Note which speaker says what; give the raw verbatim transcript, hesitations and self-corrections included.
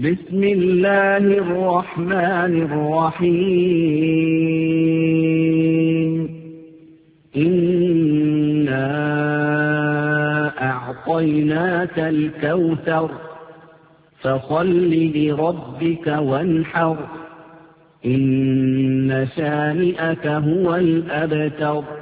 Speaker 1: بسم الله الرحمن الرحيم إنا أعطيناك الكوثر فصل لربك وانحر إن شانئك هو الأبتر.